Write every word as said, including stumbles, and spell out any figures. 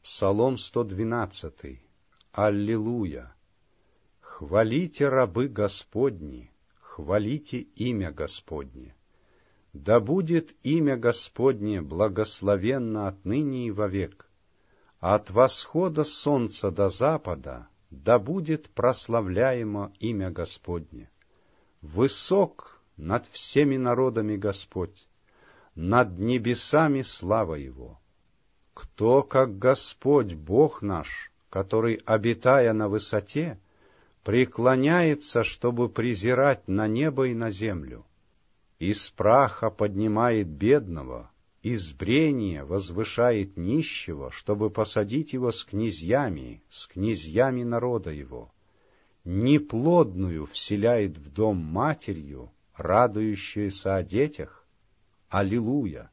Псалом сто двенадцатый. Аллилуйя! Хвалите, рабы Господни, хвалите имя Господне. Да будет имя Господне благословенно отныне и вовек. От восхода солнца до запада да будет прославляемо имя Господне. Высок над всеми народами Господь, над небесами слава Его. Кто, как Господь, Бог наш, который, обитая на высоте, преклоняется, чтобы презирать на небо и на землю, из праха поднимает бедного, из брения возвышает нищего, чтобы посадить его с князьями, с князьями народа его, неплодную вселяет в дом матерью, радующуюся о детях. Аллилуйя!